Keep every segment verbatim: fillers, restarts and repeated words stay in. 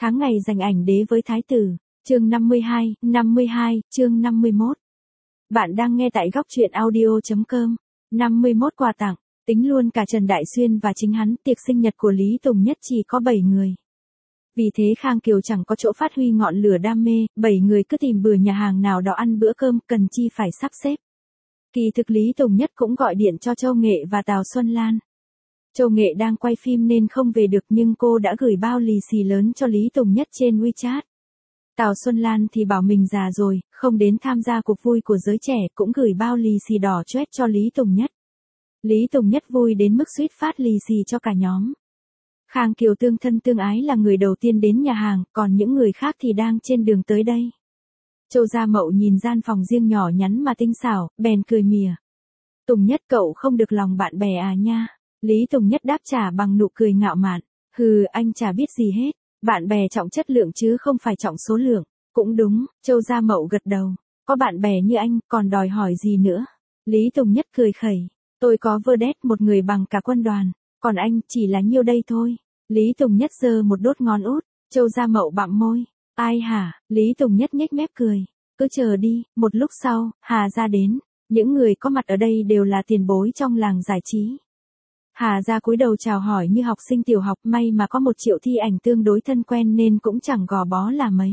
Tháng ngày dành ảnh đế với thái tử, chương năm mươi hai, năm mươi hai, chương năm mươi mốt. Bạn đang nghe tại góc truyện audio.com. năm mươi mốt quà tặng, tính luôn cả Trần Đại Xuyên và chính hắn, tiệc sinh nhật của Lý Tùng Nhất chỉ có bảy người. Vì thế Khang Kiều chẳng có chỗ phát huy ngọn lửa đam mê, bảy người cứ tìm bừa nhà hàng nào đó ăn bữa cơm, cần chi phải sắp xếp. Kỳ thực Lý Tùng Nhất cũng gọi điện cho Châu Nghệ và Tào Xuân Lan. Châu Nghệ đang quay phim nên không về được nhưng cô đã gửi bao lì xì lớn cho Lý Tùng Nhất trên WeChat. Tào Xuân Lan thì bảo mình già rồi, không đến tham gia cuộc vui của giới trẻ, cũng gửi bao lì xì đỏ chét cho Lý Tùng Nhất. Lý Tùng Nhất vui đến mức suýt phát lì xì cho cả nhóm. Khang Kiều tương thân tương ái là người đầu tiên đến nhà hàng, còn những người khác thì đang trên đường tới đây. Châu Gia Mậu nhìn gian phòng riêng nhỏ nhắn mà tinh xảo, bèn cười mỉa. Tùng Nhất cậu không được lòng bạn bè à nha. Lý Tùng Nhất đáp trả bằng nụ cười ngạo mạn. Hừ, anh chả biết gì hết. Bạn bè trọng chất lượng chứ không phải trọng số lượng. Cũng đúng, Châu Gia Mậu gật đầu. Có bạn bè như anh, còn đòi hỏi gì nữa. Lý Tùng Nhất cười khẩy. Tôi có Verdet một người bằng cả quân đoàn. Còn anh, chỉ là nhiêu đây thôi. Lý Tùng Nhất giơ một đốt ngón út. Châu Gia Mậu bặm môi. Ai hả? Lý Tùng Nhất nhếch mép cười. Cứ chờ đi, một lúc sau, Hà Gia đến. Những người có mặt ở đây đều là tiền bối trong làng giải trí. Hà Gia cúi đầu chào hỏi như học sinh tiểu học, may mà có một Triệu Thi Ảnh tương đối thân quen nên cũng chẳng gò bó là mấy.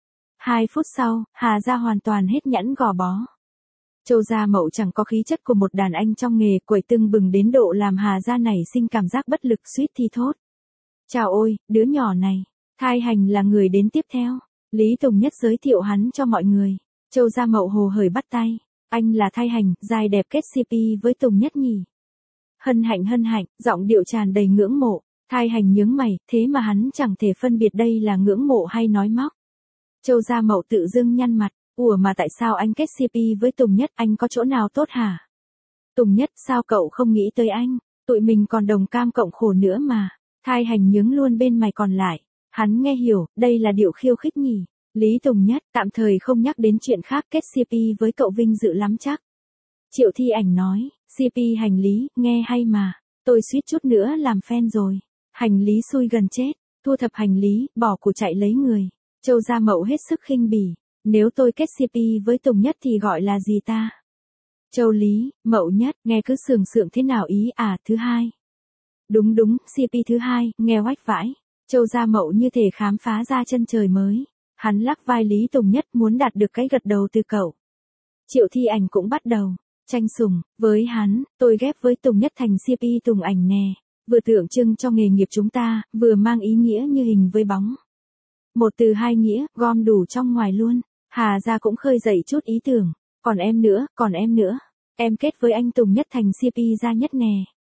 Hai phút sau, Hà Gia hoàn toàn hết nhẫn gò bó. Châu Gia Mậu chẳng có khí chất của một đàn anh trong nghề, quẩy tưng bừng đến độ làm Hà Gia nảy sinh cảm giác bất lực, suýt thì thốt. Chào ôi, đứa nhỏ này, Thai Hành là người đến tiếp theo. Lý Tùng Nhất giới thiệu hắn cho mọi người. Châu Gia Mậu hồ hởi bắt tay. Anh là Thai Hành, dài đẹp kết xê pê với Tùng Nhất nhỉ. Hân hạnh hân hạnh, giọng điệu tràn đầy ngưỡng mộ. Thai Hành nhướng mày, thế mà hắn chẳng thể phân biệt đây là ngưỡng mộ hay nói móc. Châu Gia Mậu tự dưng nhăn mặt. Ủa mà tại sao anh kết xê pê với Tùng Nhất, anh có chỗ nào tốt hả? Tùng Nhất, sao cậu không nghĩ tới anh? Tụi mình còn đồng cam cộng khổ nữa mà. Thai Hành nhướng luôn bên mày còn lại. Hắn nghe hiểu, đây là điệu khiêu khích nhỉ. Lý Tùng Nhất, tạm thời không nhắc đến chuyện khác, kết xê pê với cậu vinh dự lắm chắc. Triệu Thi Ảnh nói, xê pê hành lý, nghe hay mà. Tôi suýt chút nữa làm fan rồi. Hành lý xui gần chết, thu thập hành lý, bỏ của chạy lấy người. Châu Gia Mậu hết sức khinh bỉ. Nếu tôi kết xê pê với Tùng Nhất thì gọi là gì ta? Châu Lý, Mậu Nhất, nghe cứ sường sượng thế nào ý à, thứ hai. Đúng đúng, xê pê thứ hai, nghe oách vãi. Châu Gia Mậu như thể khám phá ra chân trời mới. Hắn lắc vai Lý Tùng Nhất muốn đạt được cái gật đầu từ cậu. Triệu Thi Ảnh cũng bắt đầu. Tranh sủng, với hắn, tôi ghép với Tùng Nhất thành xê pê Tùng Ảnh nè. Vừa tượng trưng cho nghề nghiệp chúng ta, vừa mang ý nghĩa như hình với bóng. Một từ hai nghĩa, gom đủ trong ngoài luôn. Hà Gia cũng khơi dậy chút ý tưởng. Còn em nữa, còn em nữa. Em kết với anh Tùng Nhất thành xê pê Gia Nhất nè.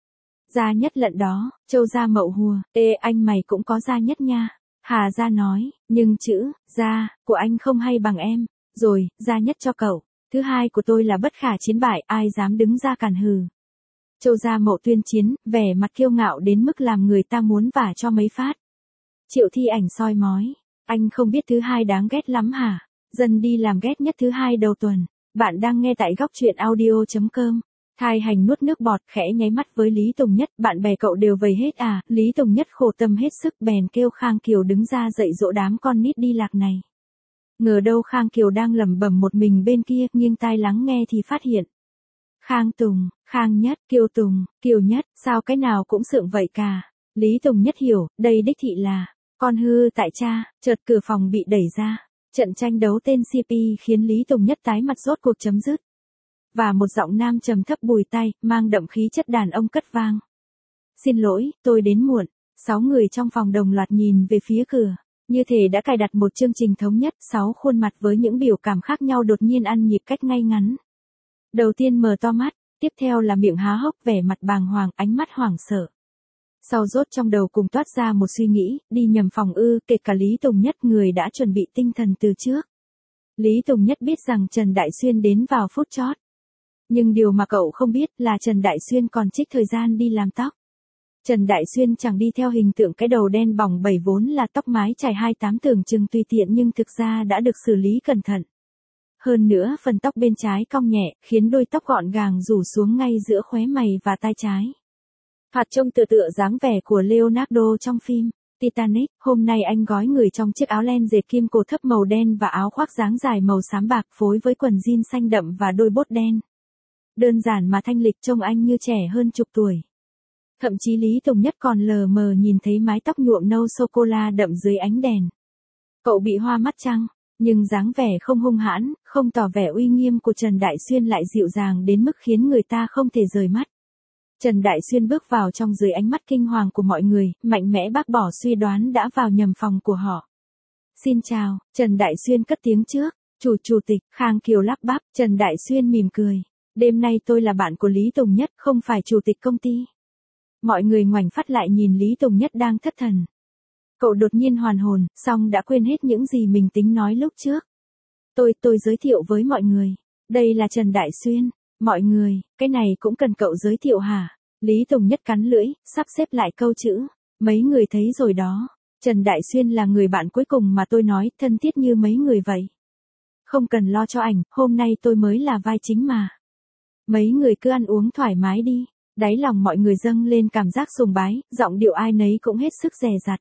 Gia Nhất lận đó, Châu Gia Mậu hùa. Ê, anh mày cũng có Gia Nhất nha. Hà Gia nói, nhưng chữ, Gia, của anh không hay bằng em. Rồi, Gia Nhất cho cậu. Thứ hai của tôi là bất khả chiến bại, ai dám đứng ra cản hừ. Châu Gia Mậu tuyên chiến, vẻ mặt kiêu ngạo đến mức làm người ta muốn vả cho mấy phát. Triệu Thi Ảnh soi mói. Anh không biết thứ hai đáng ghét lắm hả? Dân đi làm ghét nhất thứ hai đầu tuần. Bạn đang nghe tại góc truyện audio.com. Thai Hành nuốt nước bọt, khẽ nháy mắt với Lý Tùng Nhất. Bạn bè cậu đều vầy hết à? Lý Tùng Nhất khổ tâm hết sức, bèn kêu Khang Kiều đứng ra dạy dỗ đám con nít đi lạc này. Ngờ đâu Khang Kiều đang lẩm bẩm một mình bên kia, nghiêng tai lắng nghe thì phát hiện. Khang Tùng, Khang Nhất, Kiều Tùng, Kiều Nhất, sao cái nào cũng sượng vậy cả. Lý Tùng Nhất hiểu, đây đích thị là con hư tại cha. Chợt cửa phòng bị đẩy ra. Trận tranh đấu tên xê pê khiến Lý Tùng Nhất tái mặt rốt cuộc chấm dứt. Và một giọng nam trầm thấp bùi tai, mang đậm khí chất đàn ông cất vang. Xin lỗi, tôi đến muộn. Sáu người trong phòng đồng loạt nhìn về phía cửa. Như thể đã cài đặt một chương trình thống nhất, sáu khuôn mặt với những biểu cảm khác nhau đột nhiên ăn nhịp cách ngay ngắn. Đầu tiên mở to mắt, tiếp theo là miệng há hốc, vẻ mặt bàng hoàng, ánh mắt hoảng sợ. Sau rốt trong đầu cùng toát ra một suy nghĩ, đi nhầm phòng ư, kể cả Lý Tùng Nhất, người đã chuẩn bị tinh thần từ trước. Lý Tùng Nhất biết rằng Trần Đại Xuyên đến vào phút chót. Nhưng điều mà cậu không biết là Trần Đại Xuyên còn trích thời gian đi làm tóc. Trần Đại Xuyên chẳng đi theo hình tượng cái đầu đen bỏng bẩy vốn là tóc mái chải hai tám tưởng chừng tùy tiện nhưng thực ra đã được xử lý cẩn thận. Hơn nữa phần tóc bên trái cong nhẹ, khiến đuôi tóc gọn gàng rủ xuống ngay giữa khóe mày và tai trái. Thoạt trông tựa tựa dáng vẻ của Leonardo trong phim. Titanic, hôm nay anh gói người trong chiếc áo len dệt kim cổ thấp màu đen và áo khoác dáng dài màu xám bạc phối với quần jean xanh đậm và đôi bốt đen. Đơn giản mà thanh lịch, trông anh như trẻ hơn chục tuổi. Thậm chí Lý Tùng Nhất còn lờ mờ nhìn thấy mái tóc nhuộm nâu sô-cô-la đậm dưới ánh đèn. Cậu bị hoa mắt chăng? Nhưng dáng vẻ không hung hãn, không tỏ vẻ uy nghiêm của Trần Đại Xuyên lại dịu dàng đến mức khiến người ta không thể rời mắt. Trần Đại Xuyên bước vào trong dưới ánh mắt kinh hoàng của mọi người, mạnh mẽ bác bỏ suy đoán đã vào nhầm phòng của họ. Xin chào, Trần Đại Xuyên cất tiếng trước. Chủ chủ tịch, Khang Kiều lắp bắp. Trần Đại Xuyên mỉm cười. Đêm nay tôi là bạn của Lý Tùng Nhất, không phải chủ tịch công ty. Mọi người ngoảnh phát lại nhìn Lý Tùng Nhất đang thất thần. Cậu đột nhiên hoàn hồn, xong đã quên hết những gì mình tính nói lúc trước. Tôi, tôi giới thiệu với mọi người. Đây là Trần Đại Xuyên. Mọi người, cái này cũng cần cậu giới thiệu hả? Lý Tùng Nhất cắn lưỡi, sắp xếp lại câu chữ. Mấy người thấy rồi đó. Trần Đại Xuyên là người bạn cuối cùng mà tôi nói, thân thiết như mấy người vậy. Không cần lo cho ảnh, hôm nay tôi mới là vai chính mà. Mấy người cứ ăn uống thoải mái đi. Đáy lòng mọi người dâng lên cảm giác sùng bái, giọng điệu ai nấy cũng hết sức dè dặt.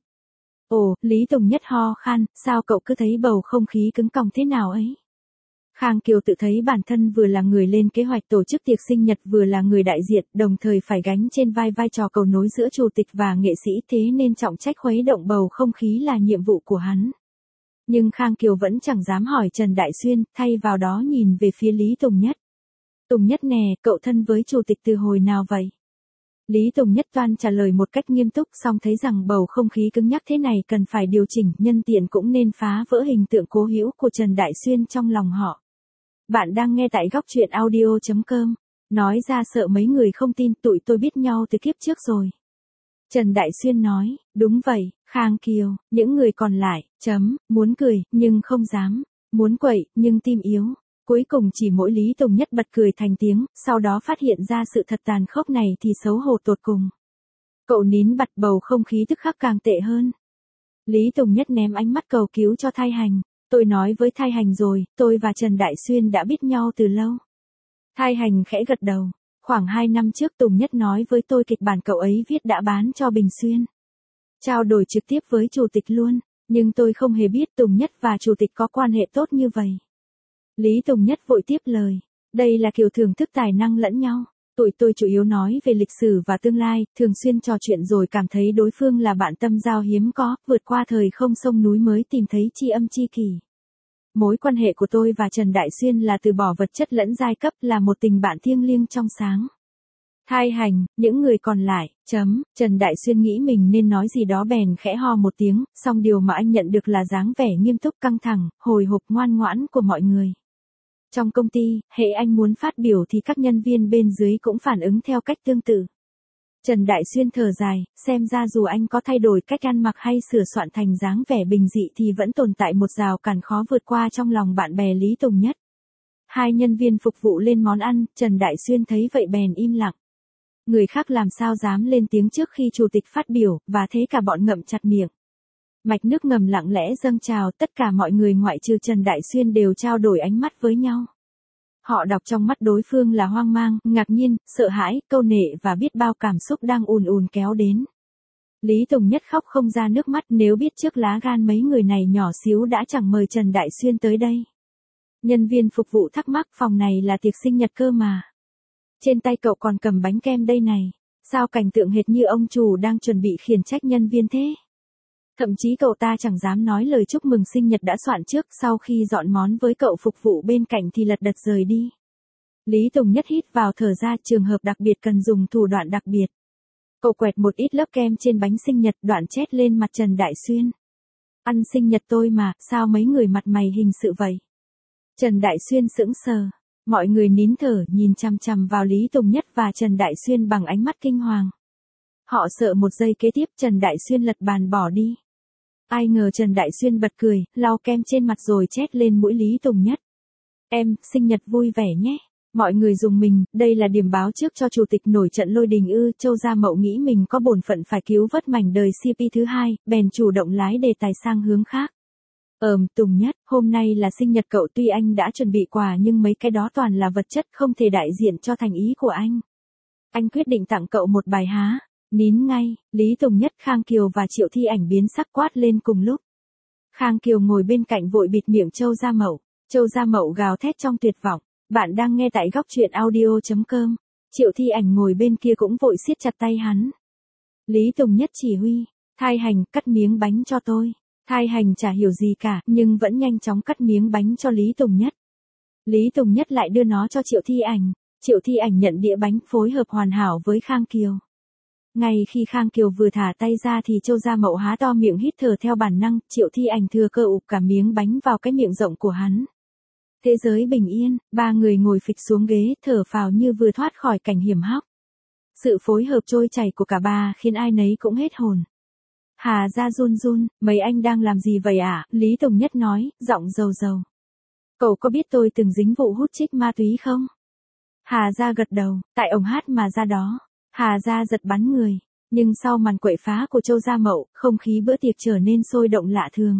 Ồ, Lý Tùng Nhất ho khan, sao cậu cứ thấy bầu không khí cứng còng thế nào ấy? Khang Kiều tự thấy bản thân vừa là người lên kế hoạch tổ chức tiệc sinh nhật vừa là người đại diện, đồng thời phải gánh trên vai vai trò cầu nối giữa chủ tịch và nghệ sĩ, thế nên trọng trách khuấy động bầu không khí là nhiệm vụ của hắn. Nhưng Khang Kiều vẫn chẳng dám hỏi Trần Đại Xuyên, thay vào đó nhìn về phía Lý Tùng Nhất. Tùng Nhất nè, cậu thân với chủ tịch từ hồi nào vậy? Lý Tùng Nhất toan trả lời một cách nghiêm túc, song thấy rằng bầu không khí cứng nhắc thế này cần phải điều chỉnh, nhân tiện cũng nên phá vỡ hình tượng cố hữu của Trần Đại Xuyên trong lòng họ. Bạn đang nghe tại góc truyện audio chấm com. Nói ra sợ mấy người không tin, tụi tôi biết nhau từ kiếp trước rồi. Trần Đại Xuyên nói, đúng vậy, Khang Kiều, những người còn lại, chấm, muốn cười, nhưng không dám, muốn quậy, nhưng tim yếu. Cuối cùng chỉ mỗi Lý Tùng Nhất bật cười thành tiếng, sau đó phát hiện ra sự thật tàn khốc này thì xấu hổ tột cùng. Cậu nín bặt, bầu không khí tức khắc càng tệ hơn. Lý Tùng Nhất ném ánh mắt cầu cứu cho Thai Hành. Tôi nói với Thai Hành rồi, tôi và Trần Đại Xuyên đã biết nhau từ lâu. Thai Hành khẽ gật đầu. Khoảng hai năm trước Tùng Nhất nói với tôi kịch bản cậu ấy viết đã bán cho Bình Xuyên. Trao đổi trực tiếp với chủ tịch luôn, nhưng tôi không hề biết Tùng Nhất và chủ tịch có quan hệ tốt như vậy. Lý Tùng Nhất vội tiếp lời. Đây là kiểu thưởng thức tài năng lẫn nhau. Tụi tôi chủ yếu nói về lịch sử và tương lai, thường xuyên trò chuyện rồi cảm thấy đối phương là bạn tâm giao hiếm có, vượt qua thời không sông núi mới tìm thấy tri âm tri kỷ. Mối quan hệ của tôi và Trần Đại Xuyên là từ bỏ vật chất lẫn giai cấp, là một tình bạn thiêng liêng trong sáng. Thai Hành, những người còn lại, chấm, Trần Đại Xuyên nghĩ mình nên nói gì đó bèn khẽ ho một tiếng, song điều mà anh nhận được là dáng vẻ nghiêm túc căng thẳng, hồi hộp ngoan ngoãn của mọi người. Trong công ty, hễ anh muốn phát biểu thì các nhân viên bên dưới cũng phản ứng theo cách tương tự. Trần Đại Xuyên thở dài, xem ra dù anh có thay đổi cách ăn mặc hay sửa soạn thành dáng vẻ bình dị thì vẫn tồn tại một rào cản khó vượt qua trong lòng bạn bè Lý Tùng Nhất. Hai nhân viên phục vụ lên món ăn, Trần Đại Xuyên thấy vậy bèn im lặng. Người khác làm sao dám lên tiếng trước khi chủ tịch phát biểu, và thế cả bọn ngậm chặt miệng. Mạch nước ngầm lặng lẽ dâng trào, tất cả mọi người ngoại trừ Trần Đại Xuyên đều trao đổi ánh mắt với nhau. Họ đọc trong mắt đối phương là hoang mang, ngạc nhiên, sợ hãi, câu nệ và biết bao cảm xúc đang ùn ùn kéo đến. Lý Tùng Nhất khóc không ra nước mắt, nếu biết trước lá gan mấy người này nhỏ xíu đã chẳng mời Trần Đại Xuyên tới đây. Nhân viên phục vụ thắc mắc, phòng này là tiệc sinh nhật cơ mà. Trên tay cậu còn cầm bánh kem đây này, sao cảnh tượng hệt như ông chủ đang chuẩn bị khiển trách nhân viên thế? Thậm chí cậu ta chẳng dám nói lời chúc mừng sinh nhật đã soạn trước, sau khi dọn món với cậu phục vụ bên cạnh thì lật đật rời đi. Lý Tùng Nhất hít vào thở ra, trường hợp đặc biệt cần dùng thủ đoạn đặc biệt. Cậu quẹt một ít lớp kem trên bánh sinh nhật, đoạn chét lên mặt Trần Đại Xuyên. Ăn sinh nhật tôi mà, sao mấy người mặt mày hình sự vậy? Trần Đại Xuyên sững sờ. Mọi người nín thở nhìn chằm chằm vào Lý Tùng Nhất và Trần Đại Xuyên bằng ánh mắt kinh hoàng. Họ sợ một giây kế tiếp Trần Đại Xuyên lật bàn bỏ đi. Ai ngờ Trần Đại Xuyên bật cười, lau kem trên mặt rồi chét lên mũi Lý Tùng Nhất. Em, sinh nhật vui vẻ nhé. Mọi người rùng mình, đây là điểm báo trước cho chủ tịch nổi trận lôi đình ư? Châu Gia Mậu nghĩ mình có bổn phận phải cứu vớt mảnh đời xê pê thứ hai, bèn chủ động lái đề tài sang hướng khác. Ờm, Tùng Nhất, hôm nay là sinh nhật cậu, tuy anh đã chuẩn bị quà nhưng mấy cái đó toàn là vật chất, không thể đại diện cho thành ý của anh. Anh quyết định tặng cậu một bài há. Nín ngay, Lý Tùng Nhất, Khang Kiều và Triệu Thi Ảnh biến sắc quát lên cùng lúc. Khang Kiều ngồi bên cạnh vội bịt miệng Châu Gia Mậu, Châu Gia Mậu gào thét trong tuyệt vọng. Bạn đang nghe tại góc truyện audio.com. Triệu Thi Ảnh ngồi bên kia cũng vội siết chặt tay hắn. Lý Tùng Nhất chỉ huy, Thai Hành cắt miếng bánh cho tôi. Thai Hành chả hiểu gì cả nhưng vẫn nhanh chóng cắt miếng bánh cho Lý Tùng Nhất. Lý Tùng Nhất lại đưa nó cho Triệu Thi Ảnh. Triệu Thi Ảnh nhận đĩa bánh phối hợp hoàn hảo với Khang Kiều. Ngay khi Khang Kiều vừa thả tay ra thì Châu Gia Mậu há to miệng hít thở theo bản năng, Triệu Thi Ảnh thừa cơ ụp cả miếng bánh vào cái miệng rộng của hắn. Thế giới bình yên, ba người ngồi phịch xuống ghế, thở phào như vừa thoát khỏi cảnh hiểm hóc. Sự phối hợp trôi chảy của cả ba khiến ai nấy cũng hết hồn. Hà Gia run run, mấy anh đang làm gì vậy ạ? À? Lý Tùng Nhất nói, giọng dầu dầu. Cậu có biết tôi từng dính vụ hút chích ma túy không? Hà Gia gật đầu, tại ông hát mà ra đó. Hà Gia giật bắn người, nhưng sau màn quậy phá của Châu Gia Mậu, không khí bữa tiệc trở nên sôi động lạ thường.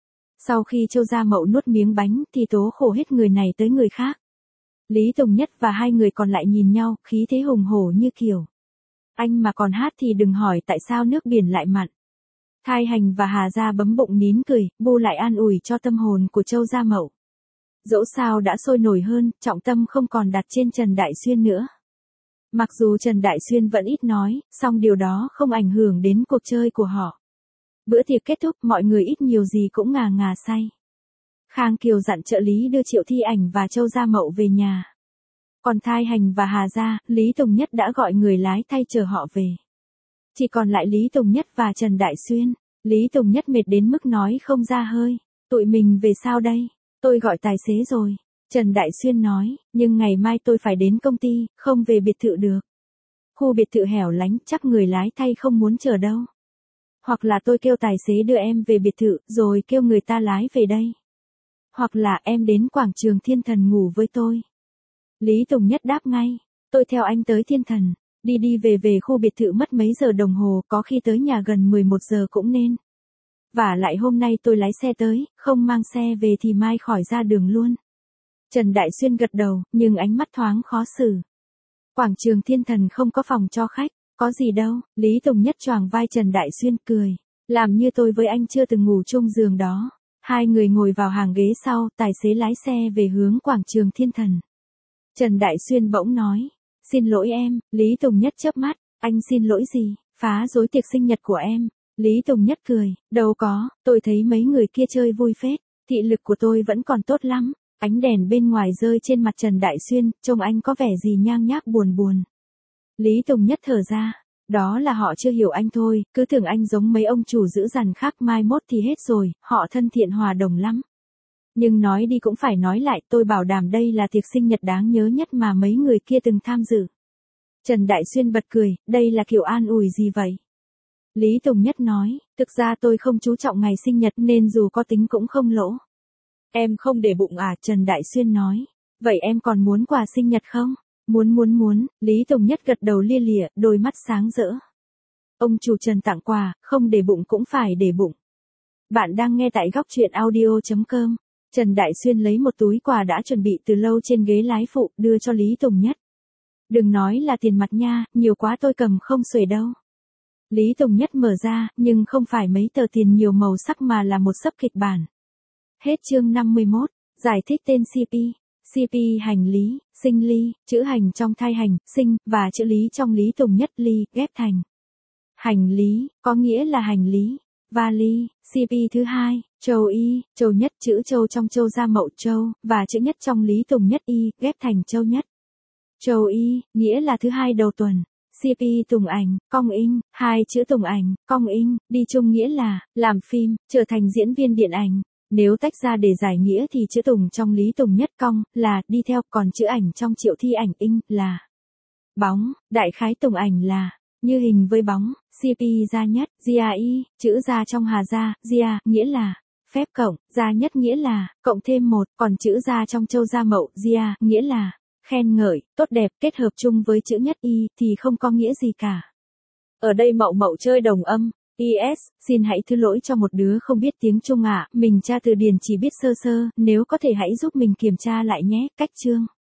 Sau khi Châu Gia Mậu nuốt miếng bánh thì tố khổ hết người này tới người khác. Lý Tùng Nhất và hai người còn lại nhìn nhau, khí thế hùng hổ như kiểu. Anh mà còn hát thì đừng hỏi tại sao nước biển lại mặn. Thai Hành và Hà Gia bấm bụng nín cười, bu lại an ủi cho tâm hồn của Châu Gia Mậu. Dẫu sao đã sôi nổi hơn, trọng tâm không còn đặt trên Trần Đại Xuyên nữa. Mặc dù Trần Đại Xuyên vẫn ít nói, song điều đó không ảnh hưởng đến cuộc chơi của họ. Bữa tiệc kết thúc, mọi người ít nhiều gì cũng ngà ngà say. Khang Kiều dặn trợ lý đưa Triệu Thi Ảnh và Châu Gia Mậu về nhà. Còn Thai Hành và Hà Gia, Lý Tùng Nhất đã gọi người lái thay chờ họ về. Chỉ còn lại Lý Tùng Nhất và Trần Đại Xuyên. Lý Tùng Nhất mệt đến mức nói không ra hơi. Tụi mình về sao đây? Tôi gọi tài xế rồi. Trần Đại Xuyên nói, nhưng ngày mai tôi phải đến công ty, không về biệt thự được. Khu biệt thự hẻo lánh, chắc người lái thay không muốn chờ đâu. Hoặc là tôi kêu tài xế đưa em về biệt thự, rồi kêu người ta lái về đây. Hoặc là em đến quảng trường Thiên Thần ngủ với tôi. Lý Tùng Nhất đáp ngay, tôi theo anh tới Thiên Thần, đi đi về về khu biệt thự mất mấy giờ đồng hồ, có khi tới nhà gần mười một giờ cũng nên. Và lại hôm nay tôi lái xe tới, không mang xe về thì mai khỏi ra đường luôn. Trần Đại Xuyên gật đầu, nhưng ánh mắt thoáng khó xử. Quảng trường Thiên Thần không có phòng cho khách, có gì đâu. Lý Tùng Nhất choàng vai Trần Đại Xuyên cười, làm như tôi với anh chưa từng ngủ chung giường đó. Hai người ngồi vào hàng ghế sau, tài xế lái xe về hướng quảng trường Thiên Thần. Trần Đại Xuyên bỗng nói, xin lỗi em. Lý Tùng Nhất chớp mắt, anh xin lỗi gì? Phá rối tiệc sinh nhật của em. Lý Tùng Nhất cười, đâu có, tôi thấy mấy người kia chơi vui phết, thị lực của tôi vẫn còn tốt lắm. Ánh đèn bên ngoài rơi trên mặt Trần Đại Xuyên, trông anh có vẻ gì nhang nhác buồn buồn. Lý Tùng Nhất thở ra, đó là họ chưa hiểu anh thôi, cứ tưởng anh giống mấy ông chủ dữ dằn khác, mai mốt thì hết rồi, họ thân thiện hòa đồng lắm. Nhưng nói đi cũng phải nói lại, tôi bảo đảm đây là tiệc sinh nhật đáng nhớ nhất mà mấy người kia từng tham dự. Trần Đại Xuyên bật cười, đây là kiểu an ủi gì vậy? Lý Tùng Nhất nói, thực ra tôi không chú trọng ngày sinh nhật nên dù có tính cũng không lỗ. Em không để bụng à? Trần Đại Xuyên nói. Vậy em còn muốn quà sinh nhật không? Muốn muốn muốn, Lý Tùng Nhất gật đầu lia lịa, đôi mắt sáng rỡ. Ông chủ Trần tặng quà, không để bụng cũng phải để bụng. Bạn đang nghe tại góc truyện audio.com. Trần Đại Xuyên lấy một túi quà đã chuẩn bị từ lâu trên ghế lái phụ, đưa cho Lý Tùng Nhất. Đừng nói là tiền mặt nha, nhiều quá tôi cầm không xuể đâu. Lý Tùng Nhất mở ra, nhưng không phải mấy tờ tiền nhiều màu sắc mà là một xấp kịch bản. Hết chương năm mươi mốt, giải thích tên xê pê. xê pê hành lý, sinh ly, chữ hành trong Thai Hành, sinh, và chữ lý trong Lý Tùng Nhất ly, ghép thành. Hành lý, có nghĩa là hành lý. Vali, xê pê thứ hai, Châu Y, Châu Nhất, chữ Châu trong Châu Gia Mậu Châu, và chữ Nhất trong Lý Tùng Nhất Y, ghép thành Châu Nhất. Châu Y, nghĩa là thứ hai đầu tuần. xê pê Tùng Ảnh, Cong In, hai chữ Tùng Ảnh, Cong In, đi chung nghĩa là, làm phim, trở thành diễn viên điện ảnh. Nếu tách ra để giải nghĩa thì chữ Tùng trong Lý Tùng Nhất Cong, là, đi theo, còn chữ Ảnh trong Triệu Thi Ảnh In, là, bóng, đại khái Tùng Ảnh là, như hình với bóng. xê pê Gia Nhất, Gia Y, chữ Gia trong Hà Gia, Gia, nghĩa là, phép cộng, Gia Nhất nghĩa là, cộng thêm một, còn chữ Gia trong Châu Gia Mậu, Gia, nghĩa là, khen ngợi, tốt đẹp, kết hợp chung với chữ Nhất Y, thì không có nghĩa gì cả. Ở đây Mậu Mậu chơi đồng âm. pê ét, xin hãy thứ lỗi cho một đứa không biết tiếng Trung ạ, à. Mình tra từ điển chỉ biết sơ sơ, nếu có thể hãy giúp mình kiểm tra lại nhé. Cách chương